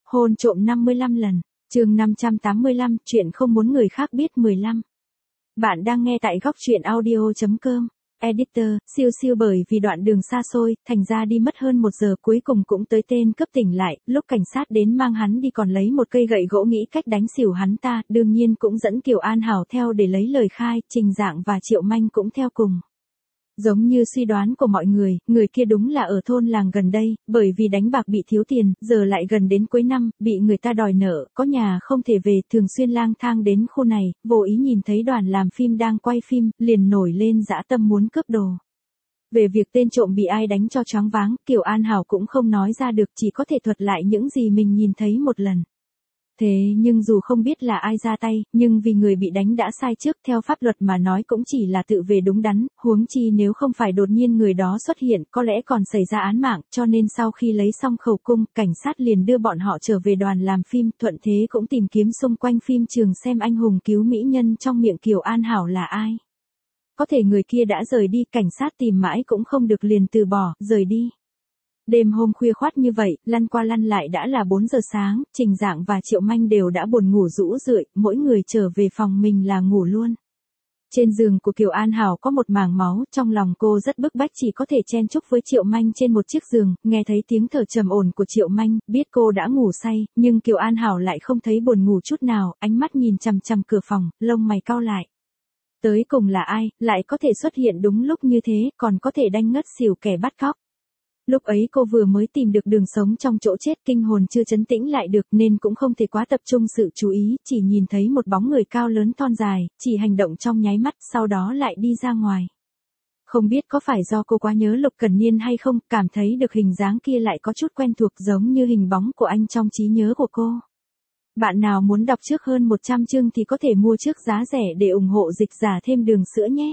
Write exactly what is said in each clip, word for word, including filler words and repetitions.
Hôn trộm năm mươi lăm lần. Chương năm trăm tám mươi lăm, chuyện không muốn người khác biết mười lăm. Bạn đang nghe tại góc truyện audio chấm com. Editor, siêu siêu bởi vì đoạn đường xa xôi, thành ra đi mất hơn một giờ cuối cùng cũng tới tên cướp tỉnh lại, lúc cảnh sát đến mang hắn đi còn lấy một cây gậy gỗ nghĩ cách đánh xỉu hắn ta, đương nhiên cũng dẫn Kiều An Hảo theo để lấy lời khai, Trình Dạng và Triệu Manh cũng theo cùng. Giống như suy đoán của mọi người, người kia đúng là ở thôn làng gần đây, bởi vì đánh bạc bị thiếu tiền, giờ lại gần đến cuối năm, bị người ta đòi nợ, có nhà không thể về, thường xuyên lang thang đến khu này, vô ý nhìn thấy đoàn làm phim đang quay phim, liền nổi lên dã tâm muốn cướp đồ. Về việc tên trộm bị ai đánh cho choáng váng, Kiều An Hảo cũng không nói ra được, chỉ có thể thuật lại những gì mình nhìn thấy một lần. Thế nhưng dù không biết là ai ra tay, nhưng vì người bị đánh đã sai trước, theo pháp luật mà nói cũng chỉ là tự vệ đúng đắn, huống chi nếu không phải đột nhiên người đó xuất hiện, có lẽ còn xảy ra án mạng, cho nên sau khi lấy xong khẩu cung, cảnh sát liền đưa bọn họ trở về đoàn làm phim, thuận thế cũng tìm kiếm xung quanh phim trường xem anh hùng cứu mỹ nhân trong miệng Kiều An Hảo là ai. Có thể người kia đã rời đi, cảnh sát tìm mãi cũng không được liền từ bỏ, rời đi. Đêm hôm khuya khoắt như vậy, lăn qua lăn lại đã là bốn giờ sáng, Trình Dạng và Triệu Manh đều đã buồn ngủ rũ rượi, mỗi người trở về phòng mình là ngủ luôn. Trên giường của Kiều An Hảo có một mảng máu, trong lòng cô rất bức bách chỉ có thể chen chúc với Triệu Manh trên một chiếc giường, nghe thấy tiếng thở trầm ổn của Triệu Manh, biết cô đã ngủ say, nhưng Kiều An Hảo lại không thấy buồn ngủ chút nào, ánh mắt nhìn chằm chằm cửa phòng, lông mày cau lại. Tới cùng là ai, lại có thể xuất hiện đúng lúc như thế, còn có thể đanh ngất xỉu kẻ bắt cóc. Lúc ấy cô vừa mới tìm được đường sống trong chỗ chết, kinh hồn chưa trấn tĩnh lại được nên cũng không thể quá tập trung sự chú ý, chỉ nhìn thấy một bóng người cao lớn thon dài, chỉ hành động trong nháy mắt, sau đó lại đi ra ngoài. Không biết có phải do cô quá nhớ Lục Cẩn Niên hay không, cảm thấy được hình dáng kia lại có chút quen thuộc giống như hình bóng của anh trong trí nhớ của cô. Bạn nào muốn đọc trước hơn một trăm chương thì có thể mua trước giá rẻ để ủng hộ dịch giả thêm đường sữa nhé.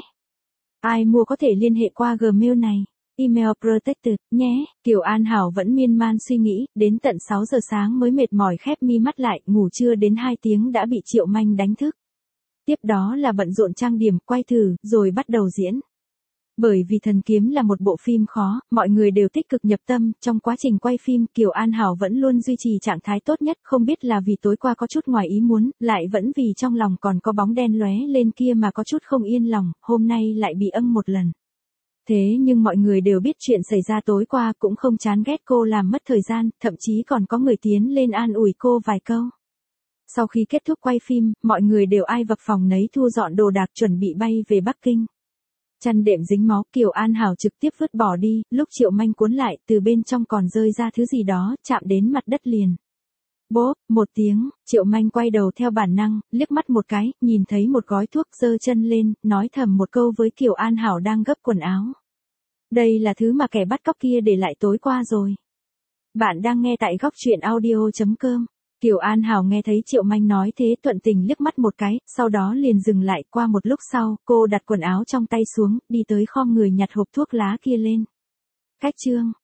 Ai mua có thể liên hệ qua Gmail này. Email protected, nhé. Kiều An Hảo vẫn miên man suy nghĩ, đến tận sáu giờ sáng mới mệt mỏi khép mi mắt lại, ngủ chưa đến hai tiếng đã bị Triệu Manh đánh thức. Tiếp đó là bận rộn trang điểm, quay thử, rồi bắt đầu diễn. Bởi vì Thần Kiếm là một bộ phim khó, mọi người đều tích cực nhập tâm, trong quá trình quay phim, Kiều An Hảo vẫn luôn duy trì trạng thái tốt nhất, không biết là vì tối qua có chút ngoài ý muốn, lại vẫn vì trong lòng còn có bóng đen lóe lên kia mà có chút không yên lòng, hôm nay lại bị âng một lần. Thế nhưng mọi người đều biết chuyện xảy ra tối qua cũng không chán ghét cô làm mất thời gian, thậm chí còn có người tiến lên an ủi cô vài câu. Sau khi kết thúc quay phim, mọi người đều ai vập phòng nấy thu dọn đồ đạc chuẩn bị bay về Bắc Kinh. Chăn đệm dính máu, Kiều An Hảo trực tiếp vứt bỏ đi, lúc Triệu Manh cuốn lại, từ bên trong còn rơi ra thứ gì đó, chạm đến mặt đất liền. Bốp, một tiếng, Triệu Manh quay đầu theo bản năng, liếc mắt một cái, nhìn thấy một gói thuốc, giơ chân lên, nói thầm một câu với Kiều An Hảo đang gấp quần áo. Đây là thứ mà kẻ bắt cóc kia để lại tối qua rồi. Bạn đang nghe tại góc truyện audio chấm com. Kiều An Hảo nghe thấy Triệu Manh nói thế thuận tình liếc mắt một cái, sau đó liền dừng lại, qua một lúc sau, cô đặt quần áo trong tay xuống, đi tới khom người nhặt hộp thuốc lá kia lên. Cách chương.